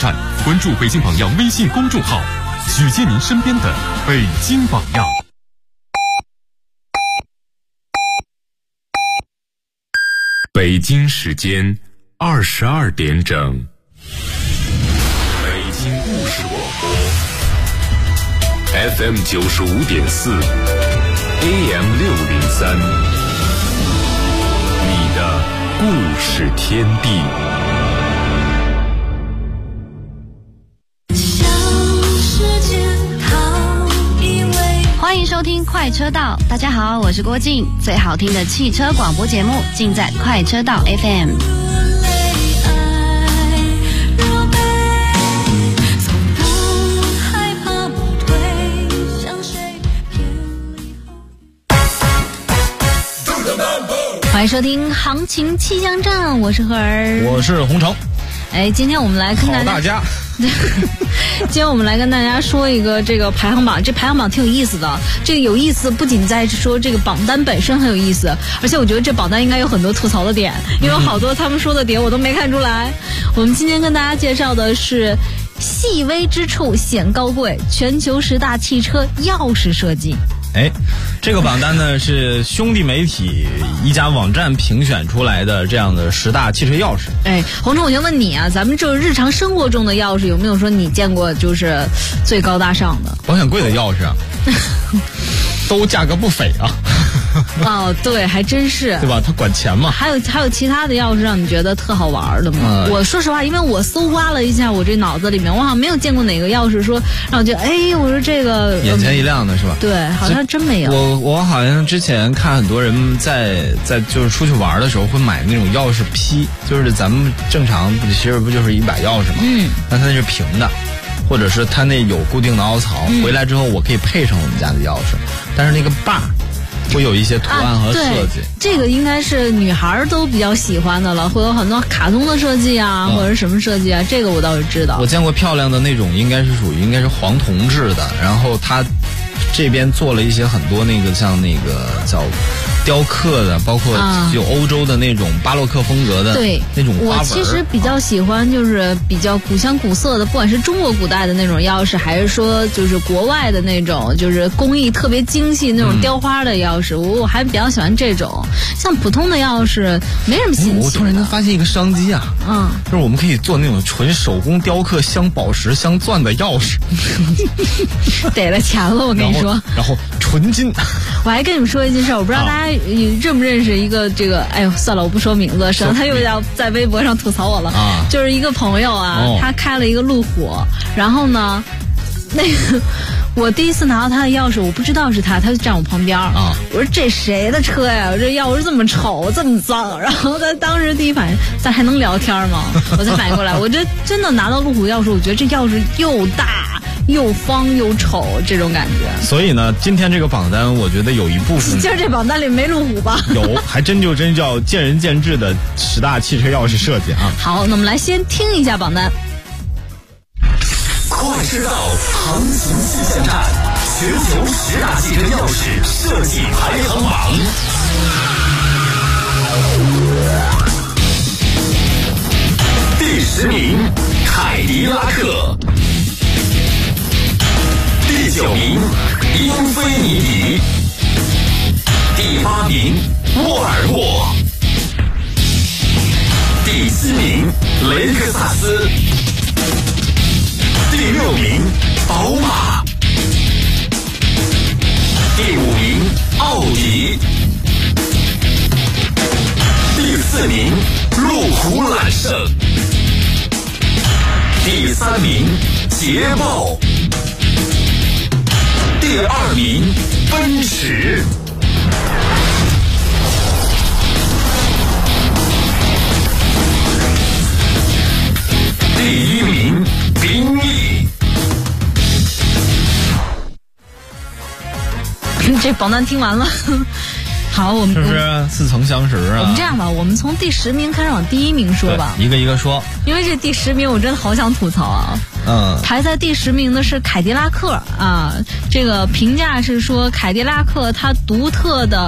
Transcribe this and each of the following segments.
站，关注北京榜样微信公众号，举荐您身边的北京榜样。北京时间22点整，北京故事广播 FM 95.4 AM 603，你的故事天地。 欢迎收听快车道，大家好，我是郭靖，最好听的汽车广播节目尽在快车道 FM。欢迎收听行情气象站，我是何儿， 我是洪城。 今天我们来跟大家今天我们来跟大家说一个这个排行榜，这排行榜挺有意思的。这个有意思不仅在说这个榜单本身很有意思，而且我觉得这榜单应该有很多吐槽的点，因为好多他们说的点我都没看出来。我们今天跟大家介绍的是细微之处显高贵，全球10大汽车钥匙设计。 这个榜单呢是兄弟媒体一家网站评选出来的这样的10大汽车钥匙。 洪城，我先问你啊，咱们这日常生活中的钥匙有没有说你见过就是最高大上的？ 保险柜的钥匙啊，都价格不菲啊。 哦，对，还真是， 对吧？他管钱嘛。 还有其他的钥匙让你觉得特好玩的吗？我说实话，因为我搜刮了一下我这脑子里面，我好像没有见过哪个钥匙说让我觉得，我说这个眼前一亮的是吧？ 对，好像真没有。 我好像之前看很多人在就是出去玩的时候会买那种钥匙批，就是咱们正常其实不就是一把钥匙吗？但它那是平的。或者是它那有固定的凹槽，回来之后我可以配上我们家的钥匙，但是那个把会有一些图案和设计。 这个应该是女孩都比较喜欢的了，会有很多卡通的设计啊，或者什么设计啊，这个我倒是知道。 我见过漂亮的那种，应该是黄铜制的，然后它这边做了一些很多那个像那个叫雕刻的，包括有欧洲的那种巴洛克风格的那种花纹。我其实比较喜欢就是比较古香古色的，不管是中国古代的那种钥匙，还是说就是国外的那种就是工艺特别精细那种雕花的钥匙，我还比较喜欢这种。像普通的钥匙没什么新奇的。 我突然间发现一个商机啊，就是我们可以做那种纯手工雕刻镶宝石镶钻的钥匙。 得了钱了，我跟你说。 然后纯金。 我还跟你们说一件事，我不知道大家认不认识一个这个，算了，我不说名字，省得他又要在微博上吐槽我了。就是一个朋友啊，他开了一个路虎，然后呢，那个我第一次拿到他的钥匙，我不知道是他就站我旁边我说这谁的车呀？我这钥匙这么丑，这么脏。然后他当时第一反应，咱还能聊天吗？我才反应过来，我这真的拿到路虎钥匙，我觉得这钥匙又大又方又丑，这种感觉。 所以呢，今天这个榜单，我觉得有一部分， 今儿这榜单里没路虎吧？ 有，还真叫见仁见智的10大汽车钥匙设计啊。 好，那我们来先听一下榜单。 快车道行情气象站，全球10大汽车钥匙设计排行榜。第10名，凯迪拉克。第9名，英菲尼迪。第8名，沃尔沃。第7名，雷克萨斯。第6名，宝马。第5名，奥迪。第4名，路虎揽胜。第3名，捷豹。第2名，奔驰。第1名，宾利。 这榜单听完了。好，我们是不是似曾相识啊？ 我们这样吧，我们从第10名开始往第1名说吧， 一个一个说。 因为这第10名我真的好想吐槽啊。排在第10名的是凯迪拉克啊，这个评价是说凯迪拉克它独特的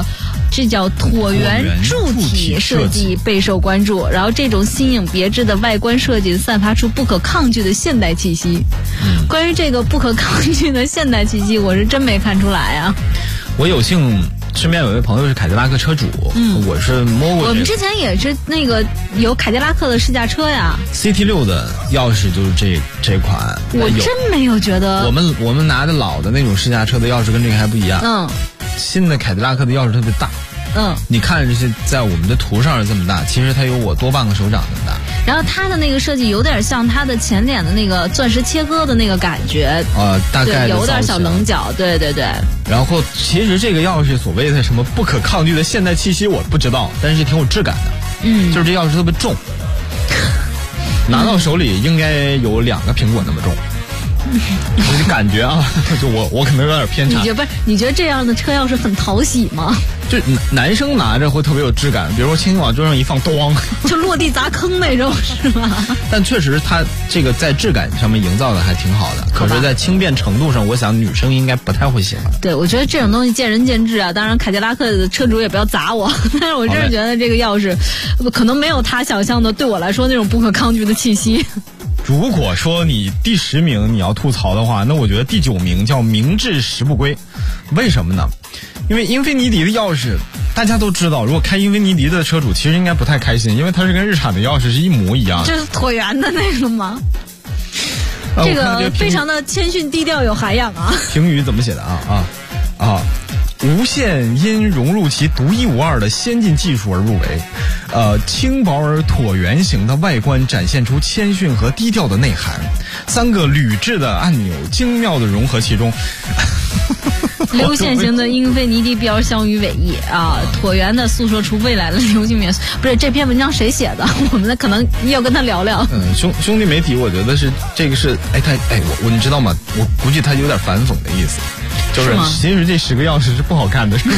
这叫椭圆柱体设计备受关注。然后这种新颖别致的外观设计散发出不可抗拒的现代气息。关于这个不可抗拒的现代气息，我是真没看出来啊。 我有幸身边有一位朋友是凯迪拉克车主，我是摸过。 我们之前也是那个有凯迪拉克的试驾车呀。 CT6 的钥匙就是这款。 我真没有觉得。 我们拿的老的那种试驾车的钥匙跟这个还不一样。新的凯迪拉克的钥匙特别大。你看这些在我们的图上是这么大，其实它有我多半个手掌那么大。 然后它的那个设计有点像它的前脸的那个钻石切割的那个感觉， 大概有点小棱角，对对对。 然后其实这个钥匙所谓的什么不可抗拒的现代气息我不知道，但是挺有质感的。就是这钥匙特别重，拿到手里应该有2个苹果那么重。感觉啊，就我可能有点偏差。 你觉得这样的车钥匙很讨喜吗？ 就男生拿着会特别有质感，比如说轻轻往桌上一放，咚， 就落地砸坑那种，是吗？ 但确实它这个在质感上面营造的还挺好的，可是在轻便程度上，我想女生应该不太会喜欢。 对，我觉得这种东西见仁见智啊。当然，凯迪拉克的车主也不要砸我，但是我真是觉得这个钥匙可能没有他想象的对我来说那种不可抗拒的气息。 如果说你第10名你要吐槽的话，那我觉得第9名叫明智实不归。为什么呢？因为英菲尼迪的钥匙大家都知道，如果开英菲尼迪的车主其实应该不太开心，因为它是跟日产的钥匙是一模一样的。 这是椭圆的那个吗？这个非常的谦逊低调有涵养啊。 评语怎么写的啊？无限因融入其独一无二的先进技术而入围，轻薄而椭圆形的外观展现出谦逊和低调的内涵，3个铝制的按钮精妙的融合其中。 流线型的英菲尼迪标相与尾翼啊，椭圆的诉说出未来的流行元素。不是，这篇文章谁写的？我们可能要跟他聊聊。 兄弟媒体，我觉得是这个是我你知道吗？我估计他有点反讽的意思。就是其实这10个钥匙是不好看的，是吗？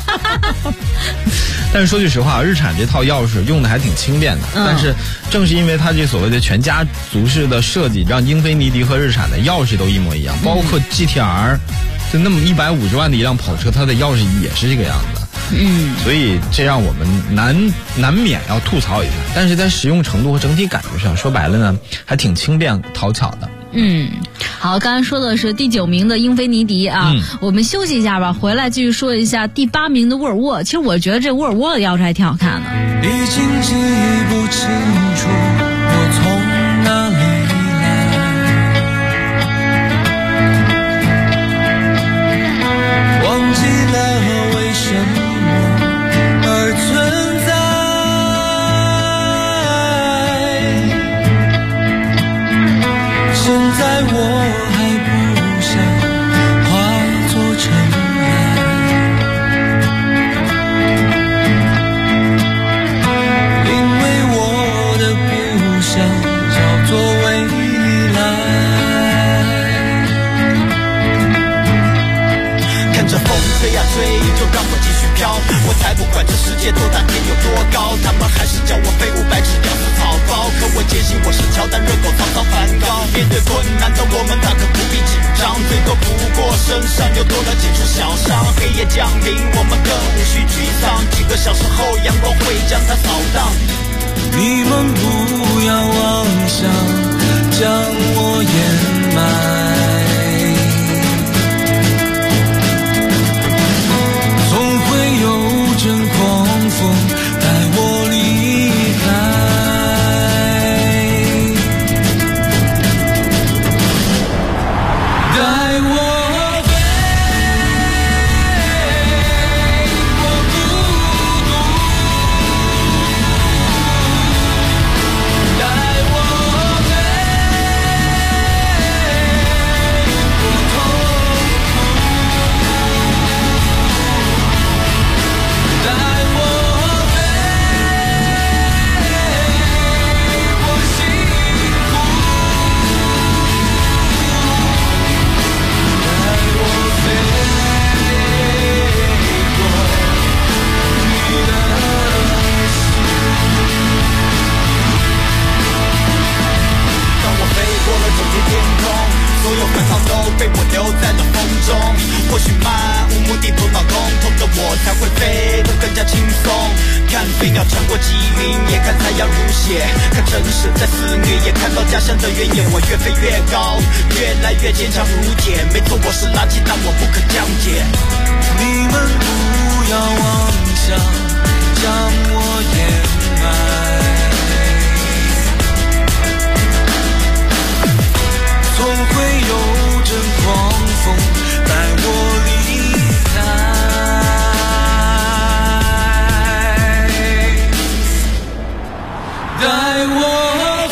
但是说句实话，日产这套钥匙用的还挺轻便的。但是正是因为它这所谓的全家族式的设计，让英菲尼迪和日产的钥匙都一模一样，包括 GTR， 就那么150万的一辆跑车，它的钥匙也是这个样子。所以这让我们难免要吐槽一下。但是在实用程度和整体感觉上，说白了呢，还挺轻便讨巧的。 好，刚才说的是第9名的英菲尼迪啊，我们休息一下吧，回来继续说一下第8名的沃尔沃。其实我觉得这沃尔沃的钥匙还挺好看的。 已经记不清楚我从哪里来，忘记了为什么而存在。现在我还不想化作尘埃，因为我的不想叫做未来。看着风吹呀吹，就让我继续飘，我才不管这世界多大天有多高，他们还是叫我废物白痴屌丝草包，可我坚信我是乔丹热狗曹操梵高。面对困难的我们大可不必紧张，最多不过身上又多了几处小伤。黑夜降临我们更无需沮丧，几个小时后阳光会将它扫荡。你们不要妄想将我掩埋，总会有阵狂风带我离开。 被我留在了风中。或许漫无目的头脑空空的我才会飞得更加轻松。看飞鸟穿过积云，也看太阳如血，看城市在肆虐，也看到家乡的原野。我越飞越高，越来越坚强如铁。没错，我是垃圾，但我不可降解。 你们不要妄想将我掩埋，总会有阵狂风带我离开。带我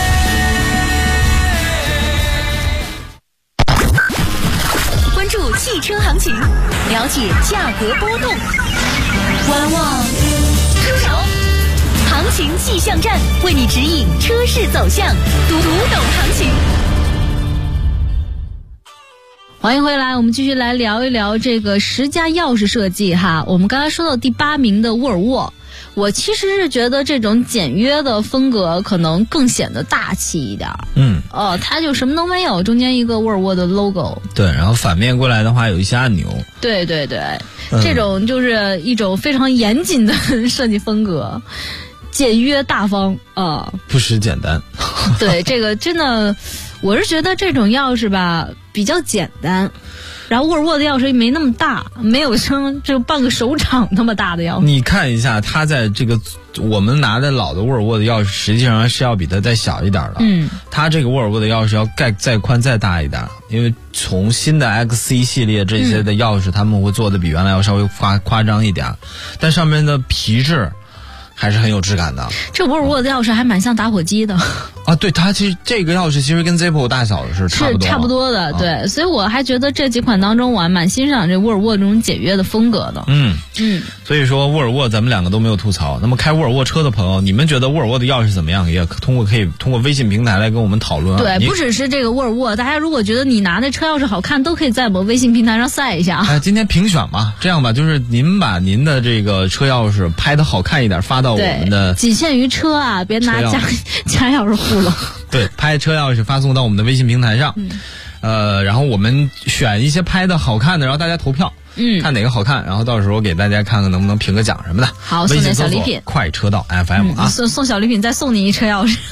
飞。关注汽车行情，了解价格波动。观望出手，行情气象站为你指引车市走向，读懂行情。 欢迎回来，我们继续来聊一聊这个10佳钥匙设计哈。我们刚才说到第8名的沃尔沃。我其实是觉得这种简约的风格可能更显得大气一点。它就什么都没有，中间一个沃尔沃的 logo。 对，然后反面过来的话有一些按钮。 对对对，这种就是一种非常严谨的设计风格，简约大方不失简单。 对，这个真的，我是觉得这种钥匙吧比较简单。然后沃尔沃的钥匙没那么大，没有像这半个手掌那么大的钥匙。 你看一下，它在这个我们拿的老的沃尔沃的钥匙，实际上是要比它再小一点的。它这个沃尔沃的钥匙要再宽再大一点，因为从新的 XC 系列这些的钥匙，他们会做的比原来要稍微夸张一点，但上面的皮质还是很有质感的。 这沃尔沃的钥匙还蛮像打火机的。 对，它其实这个钥匙其实跟 Zippo 大小是差不多的， 对，所以我还觉得这几款当中我还蛮欣赏这沃尔沃这种简约的风格的。 所以说沃尔沃咱们两个都没有吐槽。那么开沃尔沃车的朋友，你们觉得沃尔沃的钥匙怎么样？也可以通过微信平台来跟我们讨论。 对，不只是这个沃尔沃，大家如果觉得你拿的车钥匙好看，都可以在我们微信平台上晒一下。 今天评选嘛，这样吧，就是您把您的这个车钥匙拍得好看一点，发到我们的。 仅限于车啊，别拿家钥匙糊了。 对，拍车钥匙发送到我们的微信平台上，然后我们选一些拍的好看的，然后大家投票，看哪个好看，然后到时候给大家看看能不能评个奖什么的。 好，送点小礼品， 快车道 FM 送小礼品，再送你一车钥匙。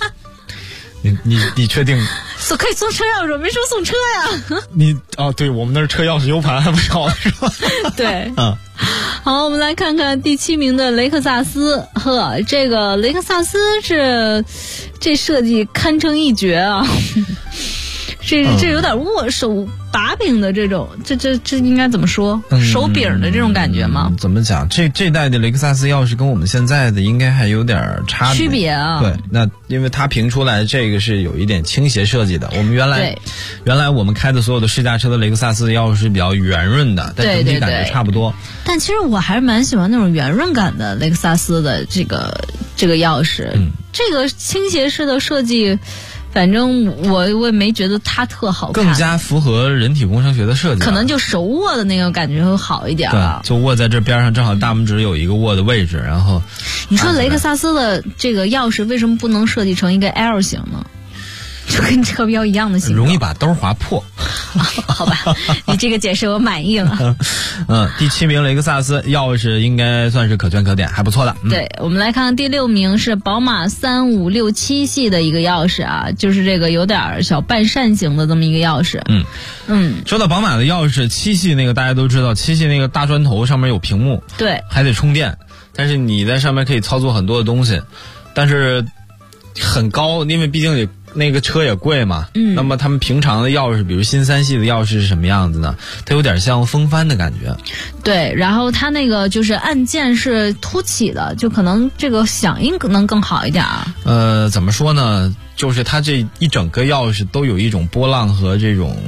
你确定？ 可以送车钥匙，没说送车呀。对，我们那儿车钥匙 U 盘还不少是吧？ 对，好，我们来看看第7名的雷克萨斯。这个雷克萨斯这设计堪称一绝啊！这有点握手把柄的这种，这应该怎么说？手柄的这种感觉吗？ 怎么讲？这代的雷克萨斯钥匙跟我们现在的应该还有点区别啊。 对，那因为它评出来这个是有一点倾斜设计的。我们原来我们开的所有的试驾车的雷克萨斯钥匙是比较圆润的，但整体感觉差不多。 但其实我还是蛮喜欢那种圆润感的雷克萨斯的这个钥匙。这个倾斜式的设计。反正我也没觉得它特好看， 更加符合人体工程学的设计， 可能就手握的那个感觉会好一点。 对，就握在这边上，正好大拇指有一个握的位置。然后， 你说雷克萨斯的这个钥匙为什么不能设计成一个 L 型呢？就跟车标一样的形状， 容易把兜划破。 好吧，你这个解释我满意了。 第7名雷克萨斯钥匙应该算是可圈可点，还不错的。 对，我们来看看第6名是宝马3567系的一个钥匙啊，就是这个有点小半扇形的这么一个钥匙。 说到宝马的钥匙，7系那个大家都知道，7系那个大砖头上面有屏幕， 对， 还得充电，但是你在上面可以操作很多的东西，但是很高，因为毕竟那个车也贵嘛。那么他们平常的钥匙，比如新3系的钥匙是什么样子呢？它有点像风帆的感觉。 对，然后它那个就是按键是凸起的，就可能这个响应可能更好一点啊。 怎么说呢？就是它这一整个钥匙都有一种波浪和这种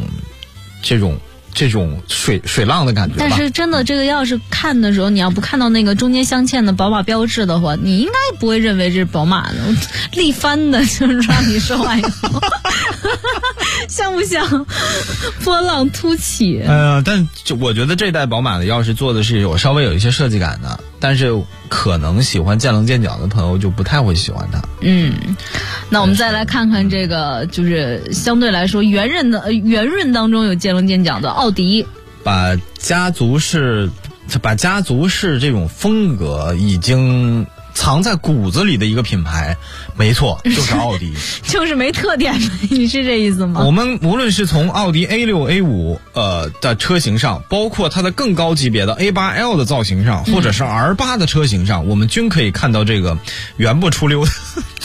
水浪的感觉吧。 但是真的这个钥匙看的时候，你要不看到那个中间镶嵌的宝马标志的话，你应该不会认为这是宝马的，力帆的，就是让你说完以后像不像波浪凸起？ 但我觉得这代宝马的钥匙做的是稍微有一些设计感的，但是可能喜欢见棱见角的朋友就不太会喜欢它。 那我们再来看看这个，就是相对来说圆润当中有见棱见角的奥迪， 把家族式这种风格已经藏在骨子里的一个品牌，没错，就是奥迪。 就是没特点，你是这意思吗？ 我们无论是从奥迪 A6、A5 的车型上，包括它的更高级别的 A8L 的造型上，或者是 R8 的车型上，我们均可以看到这个圆不出溜的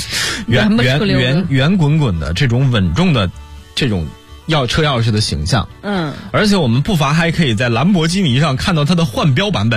圆滚滚的这种稳重的这种车钥匙的形象。而且我们不乏还可以在兰博基尼上看到它的换标版本。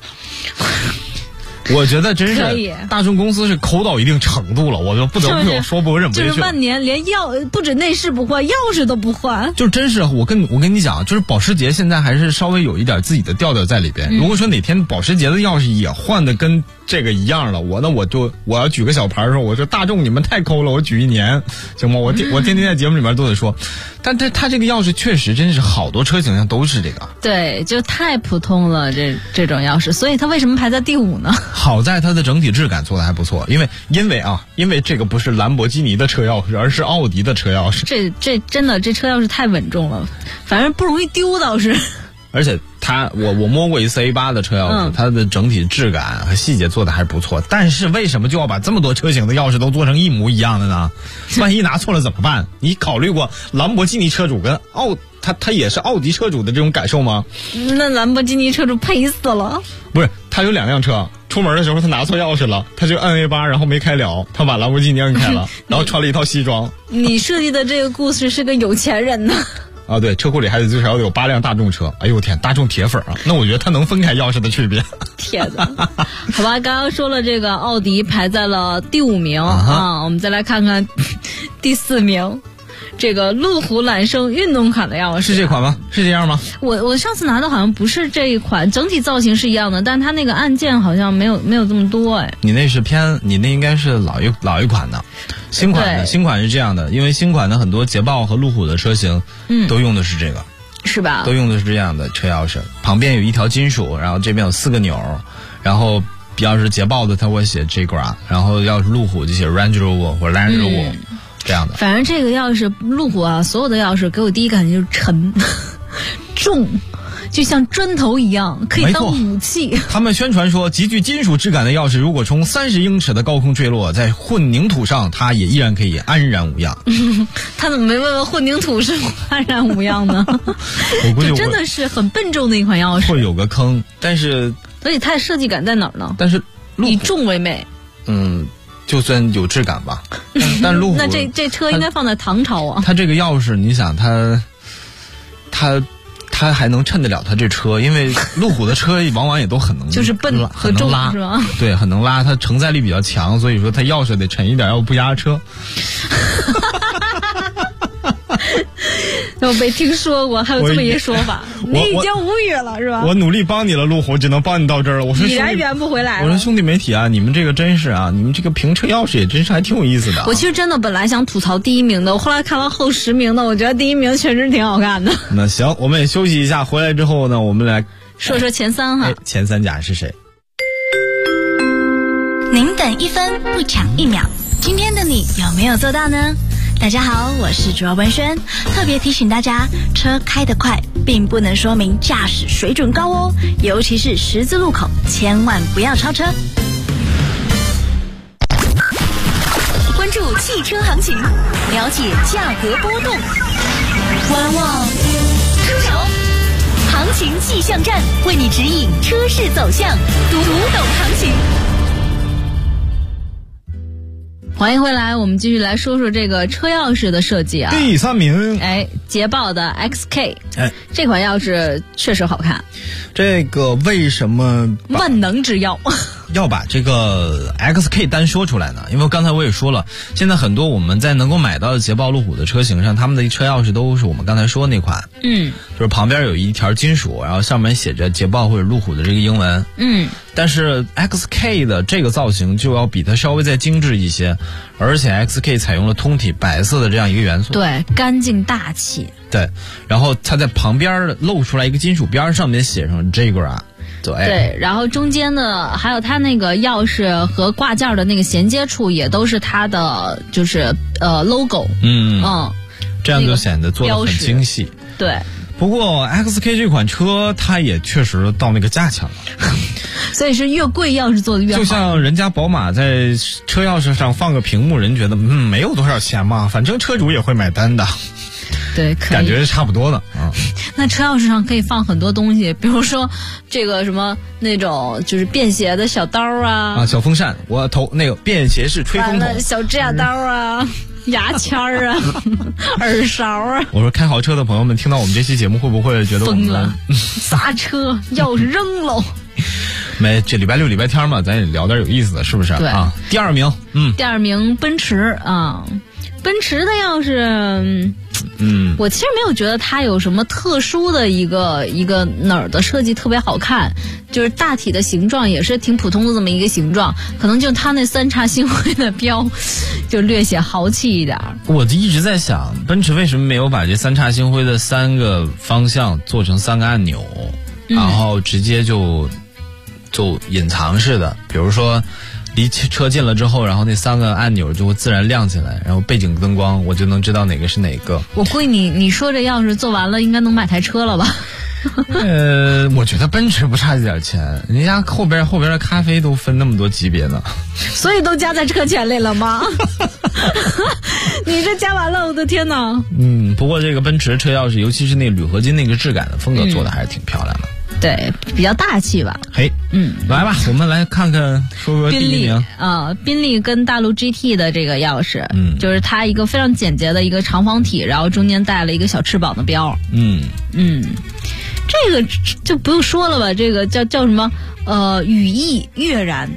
我觉得真是大众公司是抠到一定程度了，我就不得不说不忍不就是万年连不止内饰不换，钥匙都不换。 就真是我跟你讲，就是保时捷现在还是稍微有一点自己的调调在里边。如果说哪天保时捷的钥匙也换的跟这个一样了，我要举个小牌说，我说大众你们太抠了，我举1年行吗？我天天在节目里面都得说。但它这个钥匙确实真是好多车型上都是这个。 对，就太普通了这种钥匙，所以它为什么排在第5呢？ 好在它的整体质感做的还不错，因为这个不是兰博基尼的车钥匙，而是奥迪的车钥匙。 这真的这车钥匙太稳重了，反正不容易丢倒是。 而且我摸过一次 A8 的车钥匙，它的整体质感和细节做的还不错。但是为什么就要把这么多车型的钥匙都做成一模一样的呢？万一拿错了怎么办？你考虑过兰博基尼车主跟他也是奥迪车主的这种感受吗？ 那兰博基尼车主赔死了。 不是，他有2辆车，出门的时候他拿错钥匙了，他就按 A8，然后没开了，他把兰博基尼摁开了，然后穿了一套西装。 你设计的这个故事是个有钱人呢。 对，车库里还得最少有8辆大众车。哎呦天，大众铁粉啊！那我觉得他能分开钥匙的区别。 天哪，好吧，刚刚说了这个奥迪排在了第5名我们再来看看第4名。这个路虎揽胜运动款的钥匙是这款吗？是这样吗？ 我上次拿的好像不是这一款，整体造型是一样的，但它那个按键好像没有这么多哎。 你那应该是老一款的，新款是这样的，因为新款的很多捷豹和路虎的车型，都用的是这个， 是吧？ 都用的是这样的车钥匙，旁边有一条金属，然后这边有4个钮，然后要是捷豹的它会写 Jaguar， 然后要是路虎就写 Range Rover 或者 Land Rover。这样的， 反正这个钥匙路虎所有的钥匙给我第一感觉就是沉重，就像砖头一样，可以当武器。 他们宣传说，极具金属质感的钥匙，如果从30英尺的高空坠落，在混凝土上，它也依然可以安然无恙。 他怎么没问问混凝土是安然无恙呢？ 我估计这真的是很笨重的一款钥匙， 会有个坑，但是所以它的设计感在哪儿呢？ 但是以重为美。 就算有质感吧，但路虎那这车应该放在唐朝啊。 它这个钥匙，你想它还能衬得了它这车，因为路虎的车往往也都很能就是笨和重拉是吧？ 对，很能拉，它承载力比较强，所以说它钥匙得沉一点，要不压车。 我没听说过还有这么一个说法，你已经无语了是吧？ 我努力帮你了，路虎，只能帮你到这儿了。我说你圆不回来了。 我说兄弟媒体啊，你们这个真是啊，你们这个评车钥匙也真是还挺有意思的。 我其实真的本来想吐槽第1名的，我后来看完后10名的，我觉得第1名确实挺好看的。 那行，我们也休息一下，回来之后呢，我们来说说前3哈。 前3甲是谁？ 您等1分不抢1秒，今天的你有没有做到呢？大家好，我是主要文轩，特别提醒大家，车开得快并不能说明驾驶水准高哦，尤其是十字路口，千万不要超车。关注汽车行情，了解价格波动，观望出手，行情气象站为你指引车市走向，读懂行情。 欢迎回来，我们继续来说说这个车钥匙的设计啊。 第3名， 捷豹的 XK，这款钥匙确实好看。 这个为什么万能之钥？ 要把这个 XK 单说出来呢？因为刚才我也说了，现在很多我们在能够买到的捷豹路虎的车型上，他们的车钥匙都是我们刚才说那款，就是旁边有一条金属，然后上面写着捷豹或者路虎的这个英文，但是 XK 的这个造型就要比它稍微再精致一些，而且 XK 采用了通体白色的这样一个元素， 对，干净大气， 对，然后它在旁边露出来一个金属边，上面写上 Jaguar。 对，然后中间的还有它那个钥匙和挂件的那个衔接处也都是它的就是logo， 这样就显得做得很精细。 对， 不过 XK 这款车它也确实到那个价钱了， 所以是越贵钥匙做的越好。 就像人家宝马在车钥匙上放个屏幕，人觉得没有多少钱嘛，反正车主也会买单的。 对，可以感觉是差不多的啊。 那车钥匙上可以放很多东西，比如说这个什么那种就是便携的小刀啊， 小风扇，我投那个便携式吹风筒， 小指甲刀啊，牙签啊，耳勺啊。 我说开豪车的朋友们听到我们这期节目会不会觉得我们疯了？刹车钥匙扔喽！ 没，这礼拜六礼拜天嘛，咱也聊点有意思的，是不是？ 对啊。第二名， 第二名奔驰啊，奔驰的钥匙。我其实没有觉得它有什么特殊的一个哪儿的设计特别好看，就是大体的形状也是挺普通的这么一个形状，可能就它那3叉星辉的标就略显豪气一点。 我一直在想，奔驰为什么没有把这3叉星辉的3个方向做成3个按钮，然后直接就隐藏式的，比如说离车近了之后，然后那3个按钮就会自然亮起来，然后背景灯光我就能知道哪个是哪个。 我估计你说这钥匙做完了应该能买台车了吧？ 我觉得奔驰不差这点钱，人家后边的咖啡都分那么多级别呢， 所以都加在车钱里了吗？你这加完了，我的天哪！ 不过这个奔驰车钥匙，尤其是那铝合金那个质感的风格做的还是挺漂亮的。 对，比较大气吧。 嘿，来吧，我们来看看说第一名啊，宾利跟大陆 GT 的这个钥匙，就是它一个非常简洁的一个长方体，然后中间带了一个小翅膀的标。这个就不用说了吧，这个叫什么？羽翼跃然。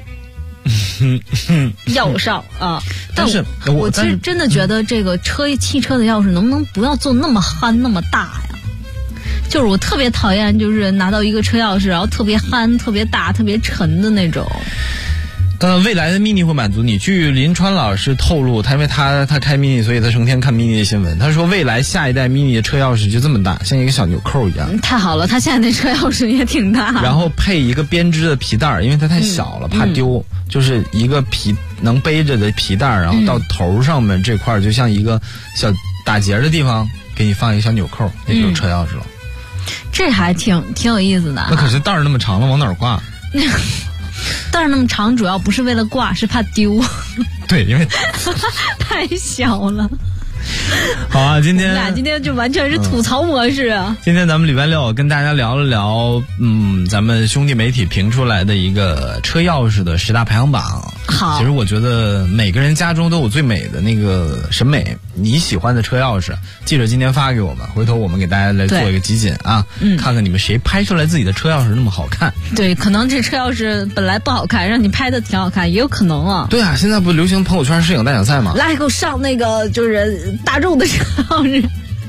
钥上啊，但是我其实真的觉得这个汽车的钥匙能不能不要做那么憨那么大呀？就是我特别讨厌，就是拿到一个车钥匙，然后特别憨、特别大、特别沉的那种。 未来的 mini 会满足你。据林川老师透露，因为他开 mini， 所以他成天看 mini 的新闻。他说未来下一代 mini 的车钥匙就这么大，像一个小纽扣一样。 太好了，他现在那车钥匙也挺大。 然后配一个编织的皮带，因为它太小了，怕丢，就是一个能背着的皮带，然后到头上面这块就像一个小打结的地方，给你放一个小纽扣，那就是车钥匙了。 这还挺有意思的。 那可是带儿那么长了，往哪儿挂？ 带儿那么长，主要不是为了挂，是怕丢。 对，因为太小了。 好啊，今天就完全是吐槽模式啊。 今天咱们礼拜六跟大家聊了聊，咱们兄弟媒体评出来的一个车钥匙的10大排行榜。 好， 其实我觉得每个人家中都有最美的那个审美，你喜欢的车钥匙，记者今天发给我们，回头我们给大家来做一个集锦啊，看看你们谁拍出来自己的车钥匙那么好看。对， 可能这车钥匙本来不好看，让你拍的挺好看，也有可能啊。 对啊，现在不流行朋友圈摄影大奖赛吗？ 来给我上那个就是大众的车钥匙。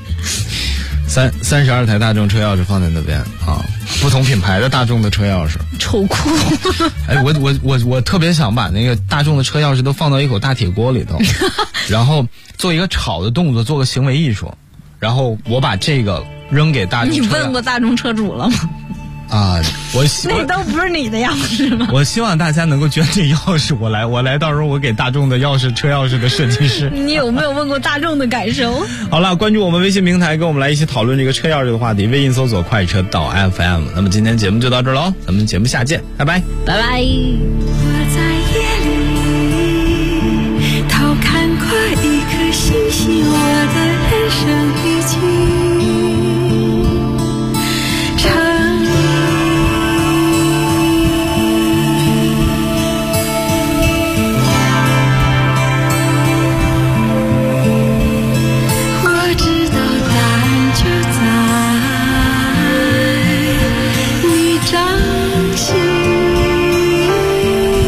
32台大众车钥匙放在那边啊，不同品牌的大众的车钥匙， 丑酷。 哎，我特别想把那个大众的车钥匙都放到一口大铁锅里头，然后做一个炒的动作，做个行为艺术，然后我把这个扔给大众车。你问过大众车主了吗？ 啊， 那都不是你的钥匙吗？ 我希望大家能够捐这钥匙，我来，到时候我给大众的车钥匙的设计师。 你有没有问过大众的感受？ 好了，关注我们微信平台，跟我们来一起讨论这个车钥匙的话题。微信搜索快车道 FM。那么今天节目就到这儿喽，咱们节目下见，拜拜， 拜拜。 我在夜里偷看过一颗星星，我的人生已经。掌心。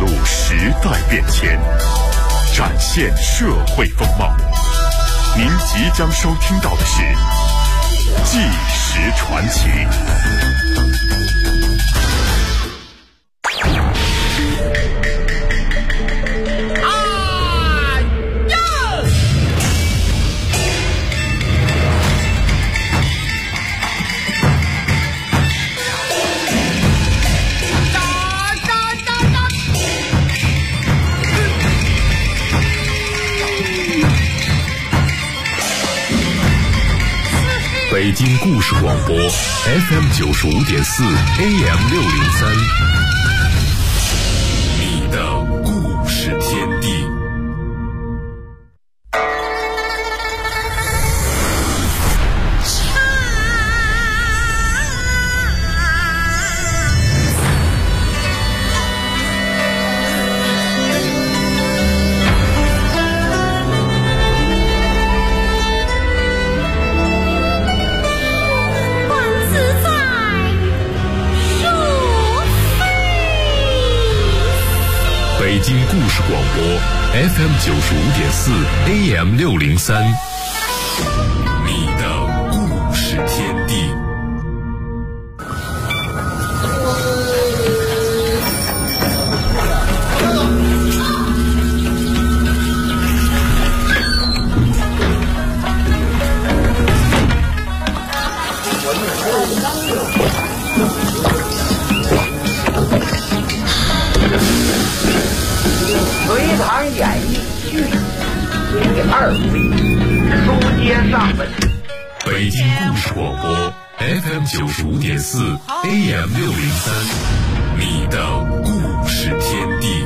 录时代变迁，展现社会风貌。您即将收听到的是《纪实传奇》。北京故事广播 FM 95.4 AM 603，你的故事天地。北京故事广播 FM 95.4 AM 603，你的故事天地。 隋唐演义续第2回，书接上文。 北京故事广播 FM 95.4 AM 603，你的故事天地。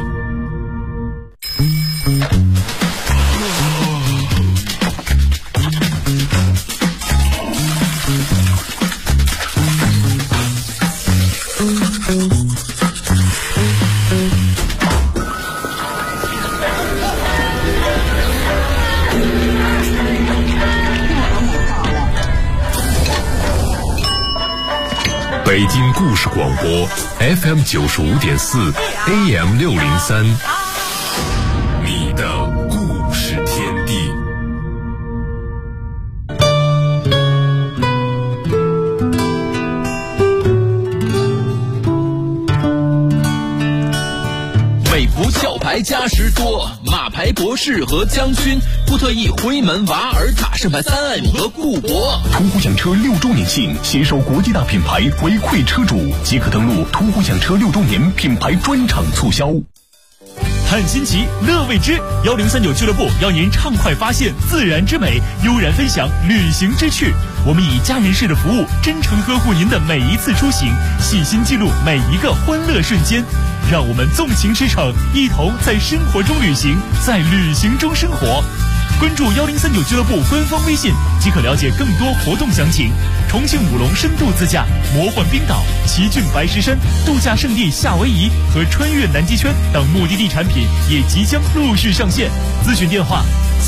北京故事广播 FM 95.4 AM 603，你的故事天地。 美孚壳牌加时多，马牌博士和将军，布特意辉门瓦尔塔盛牌3爱姆和固博。 途虎享车6周年庆，携手国际大品牌回馈车主，即可登录途虎享车6周年品牌专场促销。 看新奇，乐未知，1039俱乐部邀您畅快发现自然之美，悠然分享旅行之趣。我们以家人式的服务，真诚呵护您的每一次出行，细心记录每一个欢乐瞬间。让我们纵情驰骋，一同在生活中旅行，在旅行中生活。关注1039俱乐部官方微信，即可了解更多活动详情。重庆武隆深度自驾、魔幻冰岛、奇骏白石山、度假胜地夏威夷和穿越南极圈等目的地产品也即将陆续上线。咨询电话